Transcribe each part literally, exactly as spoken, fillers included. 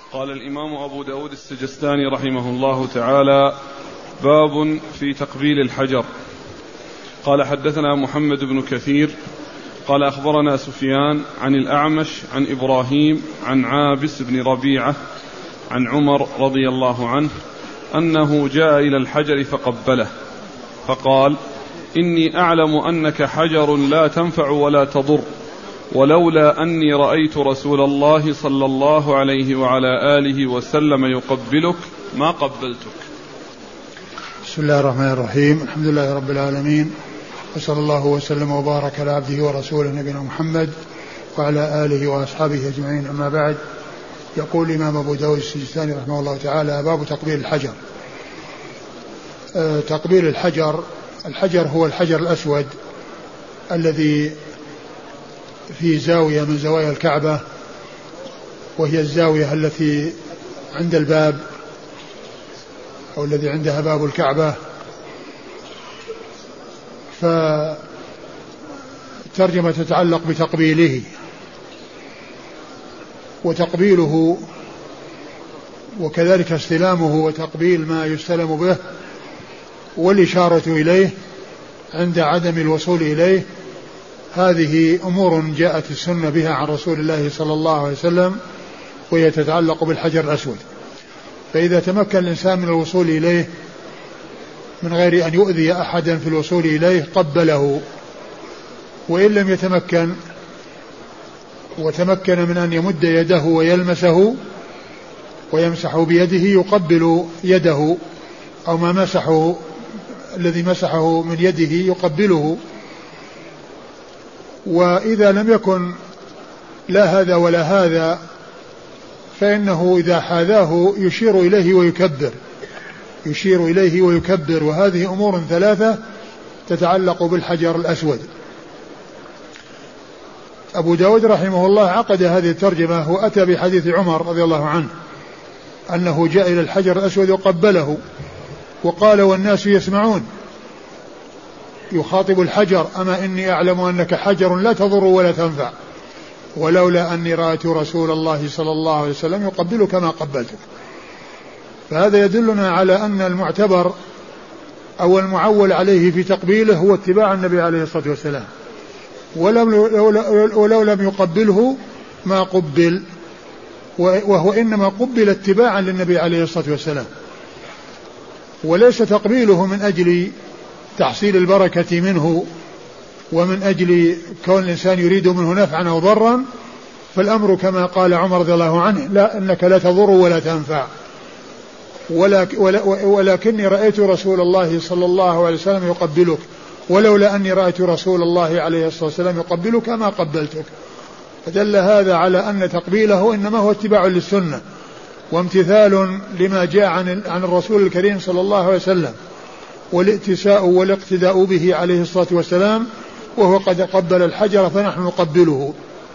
قال الإمام أبو داود السجستاني رحمه الله تعالى: باب في تقبيل الحجر. قال: حدثنا محمد بن كثير قال أخبرنا سفيان عن الأعمش عن إبراهيم عن عابس بن ربيعة عن عمر رضي الله عنه أنه جاء إلى الحجر فقبله فقال: إني أعلم أنك حجر لا تنفع ولا تضر، ولولا أني رأيت رسول الله صلى الله عليه وعلى آله وسلم يقبلك ما قبلتك. بسم الله الرحمن الرحيم. الحمد لله رب العالمين، وصلى الله وسلم وبارك على عبده ورسوله نبينا محمد وعلى آله وأصحابه أجمعين. أما بعد، يقول الإمام أبو داود السجستاني رحمه الله تعالى: باب تقبيل الحجر. أه تقبيل الحجر، الحجر هو الحجر الأسود الذي في زاوية من زوايا الكعبة، وهي الزاوية التي عند الباب أو الذي عندها باب الكعبة. فالترجمة تتعلق بتقبيله، وتقبيله وكذلك استلامه وتقبيل ما يستلم به، والإشارة إليه عند عدم الوصول إليه. هذه أمور جاءت السنة بها عن رسول الله صلى الله عليه وسلم، وهي تتعلق بالحجر الأسود. فإذا تمكن الإنسان من الوصول إليه من غير أن يؤذي أحدا في الوصول إليه قبله، وإن لم يتمكن وتمكن من أن يمد يده ويلمسه ويمسح بيده يقبل يده، أو ما مسحه الذي مسحه من يده يقبله. وإذا لم يكن لا هذا ولا هذا فإنه إذا حاذاه يشير إليه ويكبر يشير إليه ويكبر وهذه أمور ثلاثة تتعلق بالحجر الأسود. أبو داود رحمه الله عقد هذه الترجمة وأتى بحديث عمر رضي الله عنه أنه جاء إلى الحجر الأسود وقبله، وقال: والناس يسمعون، يخاطب الحجر: أما إني أعلم أنك حجر لا تضر ولا تنفع، ولولا أني رأيت رسول الله صلى الله عليه وسلم يقبلك ما قبلتك. فهذا يدلنا على أن المعتبر أو المعول عليه في تقبيله هو اتباع النبي عليه الصلاة والسلام، ولو لم يقبله ما قبل، وهو إنما قبل اتباعا للنبي عليه الصلاة والسلام، وليس تقبيله من أجل تحصيل البركة منه ومن أجل كون الإنسان يريد منه نفعا أو ضرا. فالأمر كما قال عمر رضي الله عنه: لا أنك لا تضر ولا تنفع، ولكني رأيت رسول الله صلى الله عليه وسلم يقبلك، ولولا أني رأيت رسول الله عليه الصلاة والسلام يقبلك ما قبلتك. فدل هذا على أن تقبيله إنما هو اتباع للسنة وامتثال لما جاء عن عن الرسول الكريم صلى الله عليه وسلم، والاتساء والاقتداء به عليه الصلاة والسلام، وهو قد قبل الحجر فنحن نقبله.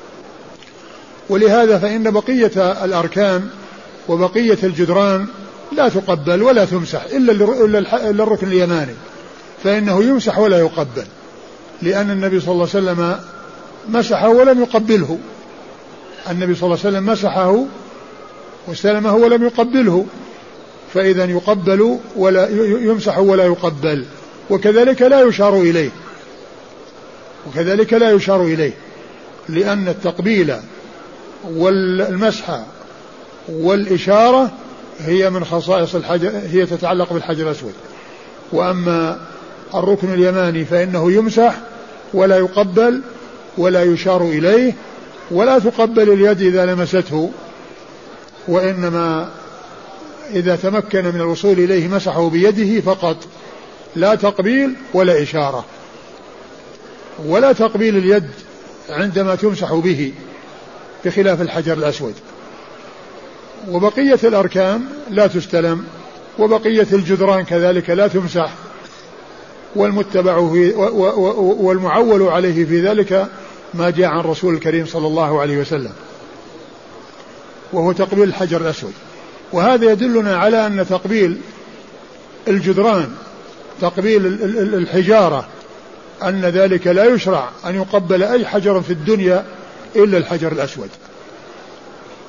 ولهذا فإن بقية الأركان وبقية الجدران لا تقبل ولا تمسح إلا الركن اليماني، فإنه يمسح ولا يقبل، لأن النبي صلى الله عليه وسلم مسحه ولم يقبله. النبي صلى الله عليه وسلم مسحه واستلمه ولم يقبله، فإذا يقبل ولا يمسح ولا يقبل. وكذلك لا يشار إليه وكذلك لا يشار إليه لأن التقبيل والمسح والإشارة هي من خصائص الحجر، هي تتعلق بالحجر الأسود. وأما الركن اليماني فإنه يمسح ولا يقبل ولا يشار إليه، ولا تقبل اليد إذا لمسته، وإنما إذا تمكن من الوصول إليه مسحه بيده فقط، لا تقبيل ولا إشارة، ولا تقبيل اليد عندما تمسح به بخلاف الحجر الأسود. وبقية الأركان لا تستلم، وبقية الجدران كذلك لا تمسح، والمتبع في والمعول عليه في ذلك ما جاء عن رسول الكريم صلى الله عليه وسلم، وهو تقبيل الحجر الأسود. وهذا يدلنا على أن تقبيل الجدران، تقبيل الحجارة، أن ذلك لا يشرع أن يقبل أي حجر في الدنيا إلا الحجر الأسود.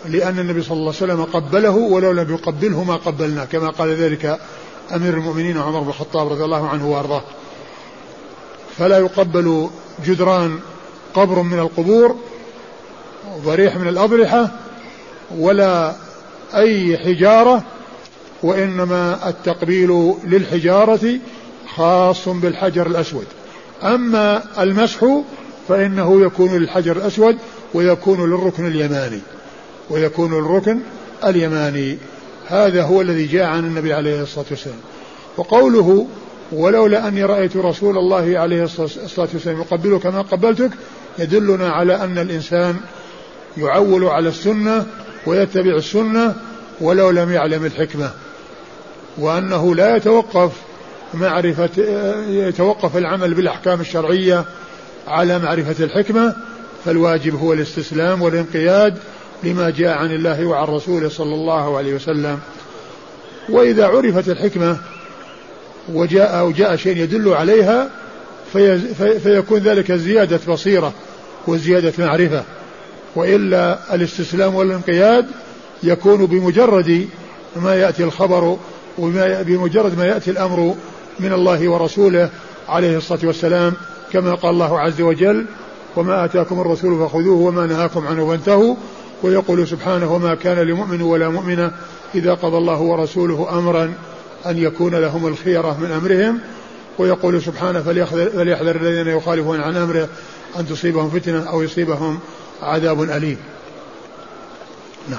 لأن النبي صلى الله عليه وسلم قبله، ولو لم يقبله ما قبلنا، كما قال ذلك أمير المؤمنين عمر بن الخطاب رضي الله عنه وأرضاه. فلا يقبل جدران قبر من القبور، ضريح من الأضرحة، ولا أي حجارة، وإنما التقبيل للحجارة خاص بالحجر الأسود. أما المسح فإنه يكون للحجر الأسود ويكون للركن اليماني ويكون للركن اليماني. هذا هو الذي جاء عن النبي عليه الصلاة والسلام. وقوله ولولا أني رأيت رسول الله عليه الصلاة والسلام يقبله كما قبلتك يدلنا على أن الإنسان يعول على السنة ويتبع السنة ولو لم يعلم الحكمة، وأنه لا يتوقف معرفة يتوقف العمل بالأحكام الشرعية على معرفة الحكمة، فالواجب هو الاستسلام والانقياد لما جاء عن الله وعن رسوله صلى الله عليه وسلم. وإذا عرفت الحكمة وجاء أو جاء شيء يدل عليها في فيكون ذلك زيادة بصيرة وزيادة معرفة، وإلا الاستسلام والانقياد يكون بمجرد ما يأتي الخبر وبمجرد ما يأتي الأمر من الله ورسوله عليه الصلاة والسلام، كما قال الله عز وجل وما آتاكم الرسول فخذوه وما نهاكم عنه فانتهوا. ويقول سبحانه وما كان لمؤمن ولا مؤمنة إذا قضى الله ورسوله أمرا أن يكون لهم الخيرة من أمرهم. ويقول سبحانه فليحذر الذين يخالفون عن أمره أن تصيبهم فتنة أو يصيبهم عذاب أليم. نعم.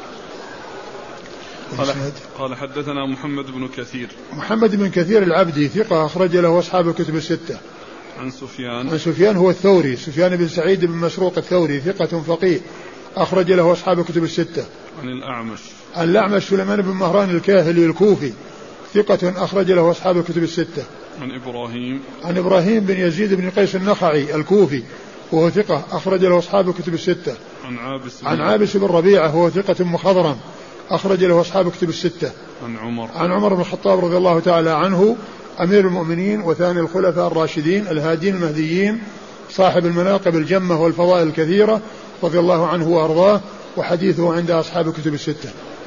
قال, قال حدثنا محمد بن كثير. محمد بن كثير العبدي ثقة أخرج له أصحاب الكتب الستة. عن سفيان. عن سفيان هو الثوري، سفيان بن سعيد بن مسروق الثوري ثقة فقيه أخرج له أصحاب الكتب الستة. عن الأعمش. عن الأعمش سليمان بن مهران الكاهلي الكوفي ثقة أخرج له أصحاب الكتب الستة. عن إبراهيم. عن إبراهيم بن يزيد بن قيس النخعي الكوفي وهو ثقة أخرج له أصحاب الكتب الستة. عن عابس. عن عابس بن ربيعة وهو ثقة مخضرم أخرج له أصحاب الكتب الستة. عن عمر. عن عمر بن الخطاب رضي الله تعالى عنه أمير المؤمنين وثاني الخلفاء الراشدين الهادين المهديين صاحب المناقب الجمة والفضائل الكثيرة رضي الله عنه وأرضاه، وحديثه عند أصحاب الكتب الستة.